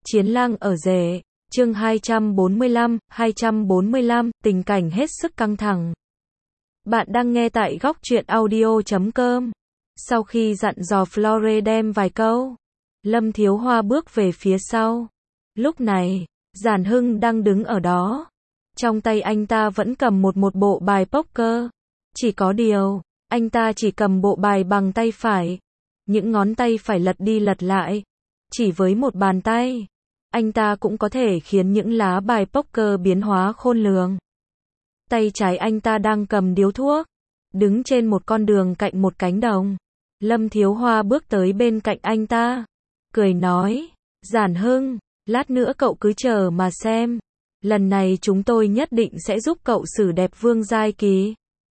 Chiến lang ở rể, chương 245, tình cảnh hết sức căng thẳng. Bạn đang nghe tại góc truyện audio.com. Sau khi dặn dò Flore đem vài câu, Lâm Thiếu Hoa bước về phía sau. Lúc này, Giản Hưng đang đứng ở đó. Trong tay anh ta vẫn cầm một bộ bài poker. Chỉ có điều, anh ta chỉ cầm bộ bài bằng tay phải. Những ngón tay phải lật đi lật lại. Chỉ với một bàn tay, anh ta cũng có thể khiến những lá bài poker biến hóa khôn lường. Tay trái anh ta đang cầm điếu thuốc, đứng trên một con đường cạnh một cánh đồng. Lâm Thiếu Hoa bước tới bên cạnh anh ta, cười nói, Giản Hưng, lát nữa cậu cứ chờ mà xem. Lần này chúng tôi nhất định sẽ giúp cậu xử đẹp Vương Giai Kỳ.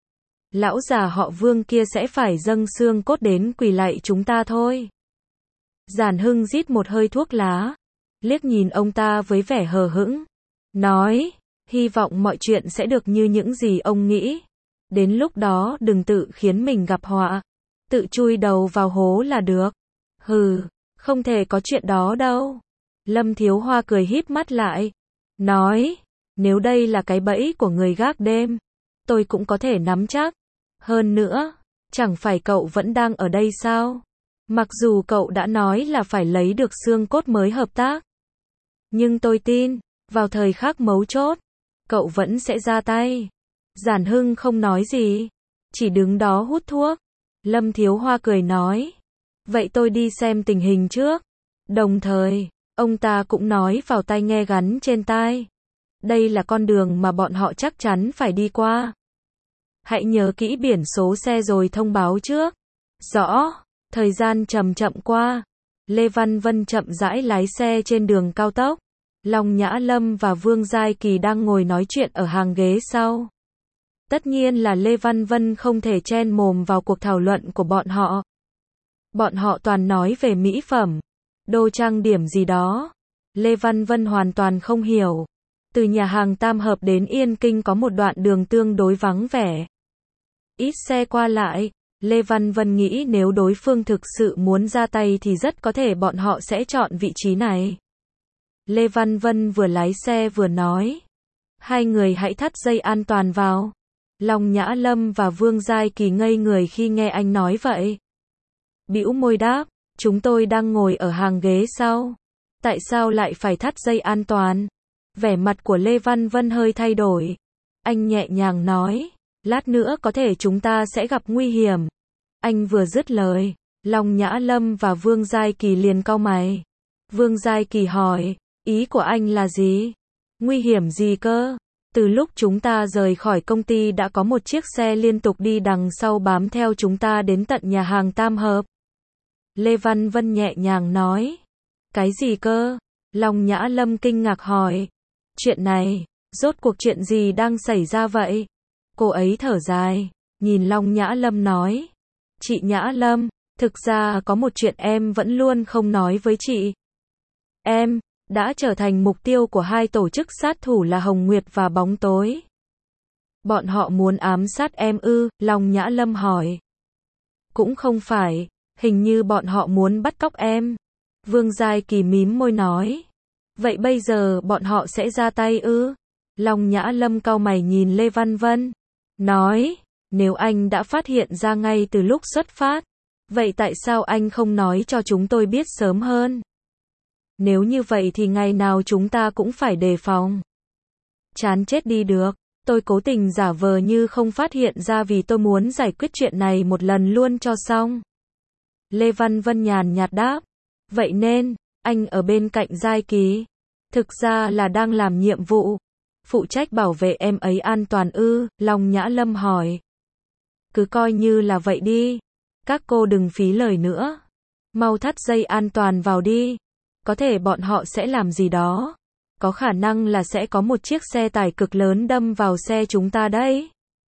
Lão già họ Vương kia sẽ phải dâng xương cốt đến quỳ lạy chúng ta thôi. Giản Hưng rít một hơi thuốc lá, liếc nhìn ông ta với vẻ hờ hững, nói, hy vọng mọi chuyện sẽ được như những gì ông nghĩ. Đến lúc đó đừng tự khiến mình gặp họa, tự chui đầu vào hố là được. Hừ, không thể có chuyện đó đâu. Lâm Thiếu Hoa cười híp mắt lại, nói, nếu đây là cái bẫy của người gác đêm, tôi cũng có thể nắm chắc. Hơn nữa, chẳng phải cậu vẫn đang ở đây sao? Mặc dù cậu đã nói là phải lấy được xương cốt mới hợp tác, nhưng tôi tin, vào thời khắc mấu chốt, cậu vẫn sẽ ra tay. Giản Hưng không nói gì, chỉ đứng đó hút thuốc. Lâm Thiếu Hoa cười nói, vậy tôi đi xem tình hình trước. Đồng thời, ông ta cũng nói vào tai nghe gắn trên tai, đây là con đường mà bọn họ chắc chắn phải đi qua. Hãy nhớ kỹ biển số xe rồi thông báo trước. Rõ. Thời gian chậm chậm qua, Lê Văn Vân chậm rãi lái xe trên đường cao tốc. Long Nhã Lâm và Vương Giai Kỳ đang ngồi nói chuyện ở hàng ghế sau. Tất nhiên là Lê Văn Vân không thể chen mồm vào cuộc thảo luận của bọn họ. Bọn họ toàn nói về mỹ phẩm, đồ trang điểm gì đó. Lê Văn Vân hoàn toàn không hiểu. Từ nhà hàng Tam Hợp đến Yên Kinh có một đoạn đường tương đối vắng vẻ, ít xe qua lại. Lê Văn Vân nghĩ nếu đối phương thực sự muốn ra tay thì rất có thể bọn họ sẽ chọn vị trí này. Lê Văn Vân vừa lái xe vừa nói, hai người hãy thắt dây an toàn vào. Long Nhã Lâm và Vương Giai Kỳ ngây người khi nghe anh nói vậy. Bĩu môi đáp, chúng tôi đang ngồi ở hàng ghế sau. Tại sao lại phải thắt dây an toàn? Vẻ mặt của Lê Văn Vân hơi thay đổi. Anh nhẹ nhàng nói, lát nữa có thể chúng ta sẽ gặp nguy hiểm. Anh vừa dứt lời, Long Nhã Lâm và Vương Giai Kỳ liền cau mày. Vương Giai Kỳ hỏi, ý của anh là gì? Nguy hiểm gì cơ? Từ lúc chúng ta rời khỏi công ty đã có một chiếc xe liên tục đi đằng sau bám theo chúng ta đến tận nhà hàng Tam Hợp. Lê Văn Vân nhẹ nhàng nói. Cái gì cơ? Long Nhã Lâm kinh ngạc hỏi. Chuyện này, rốt cuộc chuyện gì đang xảy ra vậy? Cô ấy thở dài, nhìn Long Nhã Lâm nói. Chị Nhã Lâm, thực ra có một chuyện em vẫn luôn không nói với chị. Em đã trở thành mục tiêu của hai tổ chức sát thủ là Hồng Nguyệt và Bóng Tối. Bọn họ muốn ám sát em ư? Long Nhã Lâm hỏi. Cũng không phải, hình như bọn họ muốn bắt cóc em. Vương Giai Kỳ mím môi nói. Vậy bây giờ bọn họ sẽ ra tay ư? Long Nhã Lâm cau mày nhìn Lê Văn Vân, nói, nếu anh đã phát hiện ra ngay từ lúc xuất phát, vậy tại sao anh không nói cho chúng tôi biết sớm hơn? Nếu như vậy thì ngày nào chúng ta cũng phải đề phòng. Chán chết đi được, tôi cố tình giả vờ như không phát hiện ra vì tôi muốn giải quyết chuyện này một lần luôn cho xong. Lê Văn Vân nhàn nhạt đáp, vậy nên, anh ở bên cạnh Giai Kỳ, thực ra là đang làm nhiệm vụ, phụ trách bảo vệ em ấy an toàn ư? Long Nhã Lâm hỏi. Cứ coi như là vậy đi. Các cô đừng phí lời nữa. Mau thắt dây an toàn vào đi. Có thể bọn họ sẽ làm gì đó. Có khả năng là sẽ có một chiếc xe tải cực lớn đâm vào xe chúng ta đấy.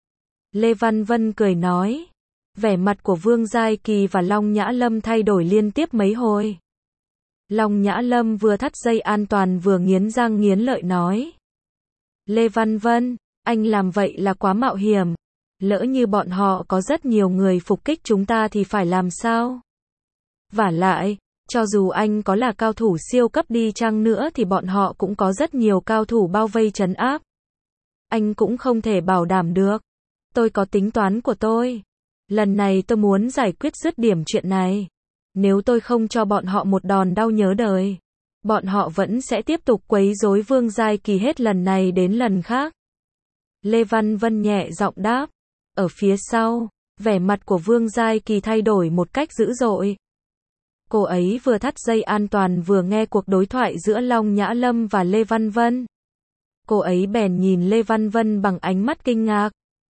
Lê Văn Vân cười nói. Vẻ mặt của Vương Giai Kỳ và Long Nhã Lâm thay đổi liên tiếp mấy hồi. Long Nhã Lâm vừa thắt dây an toàn vừa nghiến răng nghiến lợi nói. Lê Văn Vân, anh làm vậy là quá mạo hiểm. Lỡ như bọn họ có rất nhiều người phục kích chúng ta thì phải làm sao? Vả lại, Cho dù anh có là cao thủ siêu cấp đi chăng nữa thì bọn họ cũng có rất nhiều cao thủ bao vây trấn áp. Anh cũng không thể bảo đảm được. Tôi có tính toán của tôi. Lần này tôi muốn giải quyết dứt điểm chuyện này. Nếu tôi không cho bọn họ một đòn đau nhớ đời, bọn họ vẫn sẽ tiếp tục quấy rối Vương Giai Kỳ hết lần này đến lần khác. Lê Văn Vân nhẹ giọng đáp. Ở phía sau, vẻ mặt của Vương Giai Kỳ thay đổi một cách dữ dội. Cô ấy vừa thắt dây an toàn vừa nghe cuộc đối thoại giữa Long Nhã Lâm và Lê Văn Vân. Cô ấy bèn nhìn Lê Văn Vân bằng ánh mắt kinh ngạc.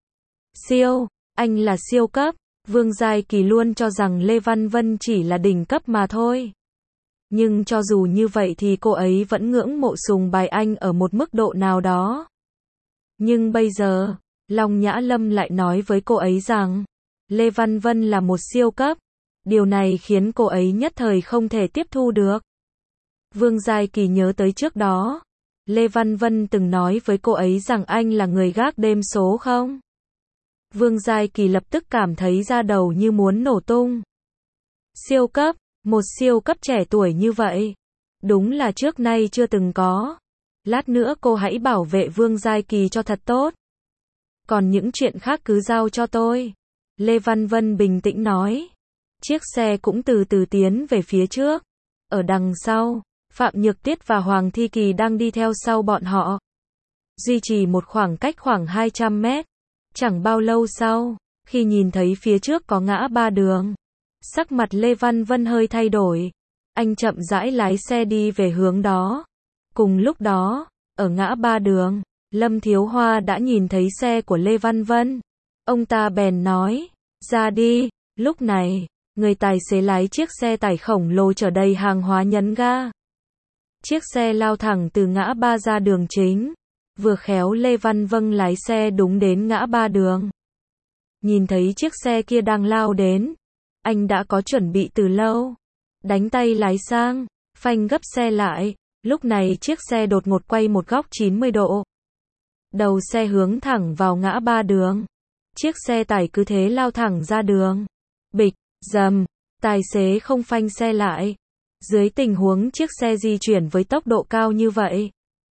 Siêu, anh là siêu cấp. Vương Giai Kỳ luôn cho rằng Lê Văn Vân chỉ là đỉnh cấp mà thôi. Nhưng cho dù như vậy thì cô ấy vẫn ngưỡng mộ sùng bái anh ở một mức độ nào đó. Nhưng bây giờ, Long Nhã Lâm lại nói với cô ấy rằng, Lê Văn Vân là một siêu cấp. Điều này khiến cô ấy nhất thời không thể tiếp thu được. Vương Giai Kỳ nhớ tới trước đó, Lê Văn Vân từng nói với cô ấy rằng anh là người gác đêm số không? Vương Giai Kỳ lập tức cảm thấy da đầu như muốn nổ tung. Siêu cấp, một siêu cấp trẻ tuổi như vậy. Đúng là trước nay chưa từng có. Lát nữa cô hãy bảo vệ Vương Giai Kỳ cho thật tốt. Còn những chuyện khác cứ giao cho tôi. Lê Văn Vân bình tĩnh nói. Chiếc xe cũng từ từ tiến về phía trước. Ở đằng sau, Phạm Nhược Tiết và Hoàng Thi Kỳ đang đi theo sau bọn họ. Duy trì một khoảng cách khoảng 200 mét. Chẳng bao lâu sau, khi nhìn thấy phía trước có ngã ba đường, sắc mặt Lê Văn Vân hơi thay đổi. Anh chậm rãi lái xe đi về hướng đó. Cùng lúc đó, ở ngã ba đường, Lâm Thiếu Hoa đã nhìn thấy xe của Lê Văn Vân. Ông ta bèn nói, ra đi. Lúc này, người tài xế lái chiếc xe tải khổng lồ chở đầy hàng hóa nhấn ga. Chiếc xe lao thẳng từ ngã ba ra đường chính. Vừa khéo Lê Văn Vân lái xe đúng đến ngã ba đường. Nhìn thấy chiếc xe kia đang lao đến, anh đã có chuẩn bị từ lâu. Đánh tay lái sang, phanh gấp xe lại. Lúc này chiếc xe đột ngột quay một góc 90 độ. Đầu xe hướng thẳng vào ngã ba đường. Chiếc xe tải cứ thế lao thẳng ra đường. Bịch, dầm, tài xế không phanh xe lại. Dưới tình huống chiếc xe di chuyển với tốc độ cao như vậy,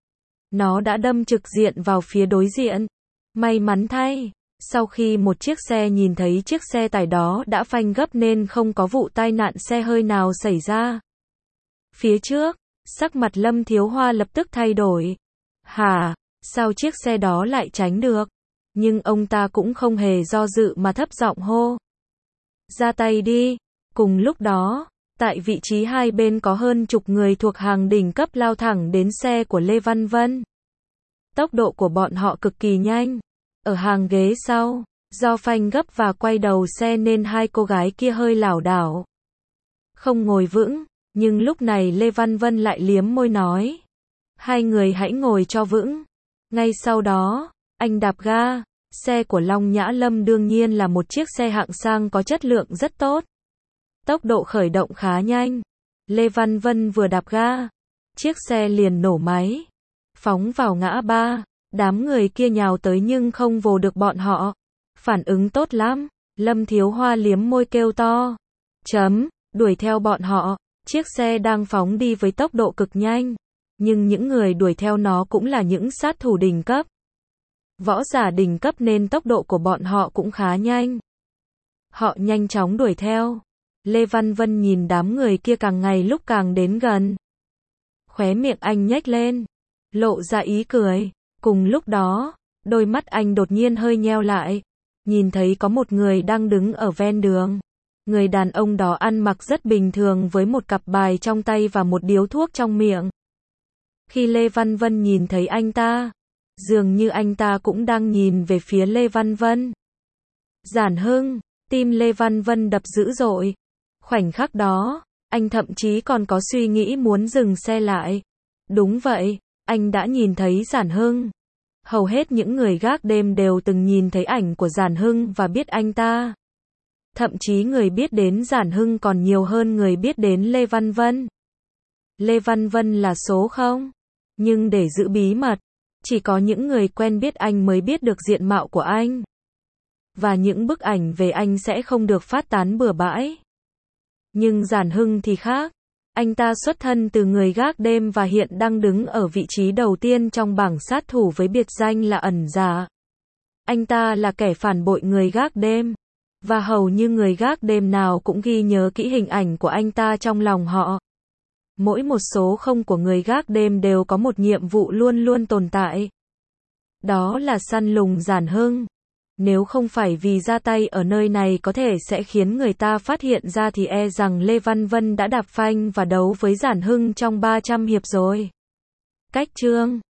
nó đã đâm trực diện vào phía đối diện. May mắn thay, sau khi một chiếc xe nhìn thấy chiếc xe tải đó đã phanh gấp nên không có vụ tai nạn xe hơi nào xảy ra. Phía trước, sắc mặt Lâm Thiếu Hoa lập tức thay đổi. Hả, sao chiếc xe đó lại tránh được? Nhưng ông ta cũng không hề do dự mà thấp giọng hô. Ra tay đi. Cùng lúc đó, tại vị trí hai bên có hơn chục người thuộc hàng đỉnh cấp lao thẳng đến xe của Lê Văn Vân. Tốc độ của bọn họ cực kỳ nhanh. Ở hàng ghế sau, do phanh gấp và quay đầu xe nên hai cô gái kia hơi lảo đảo, không ngồi vững. Nhưng lúc này Lê Văn Vân lại liếm môi nói. Hai người hãy ngồi cho vững. Ngay sau đó, anh đạp ga. Xe của Long Nhã Lâm đương nhiên là một chiếc xe hạng sang có chất lượng rất tốt. Tốc độ khởi động khá nhanh. Lê Văn Vân vừa đạp ga, chiếc xe liền nổ máy, phóng vào ngã ba. Đám người kia nhào tới nhưng không vồ được bọn họ. Phản ứng tốt lắm. Lâm Thiếu Hoa liếm môi kêu to. Đuổi theo bọn họ. Chiếc xe đang phóng đi với tốc độ cực nhanh. Nhưng những người đuổi theo nó cũng là những sát thủ đỉnh cấp. Võ giả đỉnh cấp nên tốc độ của bọn họ cũng khá nhanh. Họ nhanh chóng đuổi theo. Lê Văn Vân nhìn đám người kia càng ngày lúc càng đến gần. Khóe miệng anh nhếch lên, lộ ra ý cười. Cùng lúc đó, đôi mắt anh đột nhiên hơi nheo lại. Nhìn thấy có một người đang đứng ở ven đường. Người đàn ông đó ăn mặc rất bình thường với một cặp bài trong tay và một điếu thuốc trong miệng. Khi Lê Văn Vân nhìn thấy anh ta, dường như anh ta cũng đang nhìn về phía Lê Văn Vân. Giản Hưng, tim Lê Văn Vân đập dữ dội. Khoảnh khắc đó, anh thậm chí còn có suy nghĩ muốn dừng xe lại. Đúng vậy, anh đã nhìn thấy Giản Hưng. Hầu hết những người gác đêm đều từng nhìn thấy ảnh của Giản Hưng và biết anh ta. Thậm chí người biết đến Giản Hưng còn nhiều hơn người biết đến Lê Văn Vân. Lê Văn Vân là số 0. Nhưng để giữ bí mật, chỉ có những người quen biết anh mới biết được diện mạo của anh. Và những bức ảnh về anh sẽ không được phát tán bừa bãi. Nhưng Giản Hưng thì khác. Anh ta xuất thân từ người gác đêm và hiện đang đứng ở vị trí đầu tiên trong bảng sát thủ với biệt danh là ẩn giả. Anh ta là kẻ phản bội người gác đêm, và hầu như người gác đêm nào cũng ghi nhớ kỹ hình ảnh của anh ta trong lòng họ. Mỗi một số không của người gác đêm đều có một nhiệm vụ luôn luôn tồn tại. Đó là săn lùng Giản Hưng. Nếu không phải vì ra tay ở nơi này có thể sẽ khiến người ta phát hiện ra thì e rằng Lê Văn Vân đã đạp phanh và đấu với Giản Hưng trong 300 hiệp rồi. Cách chương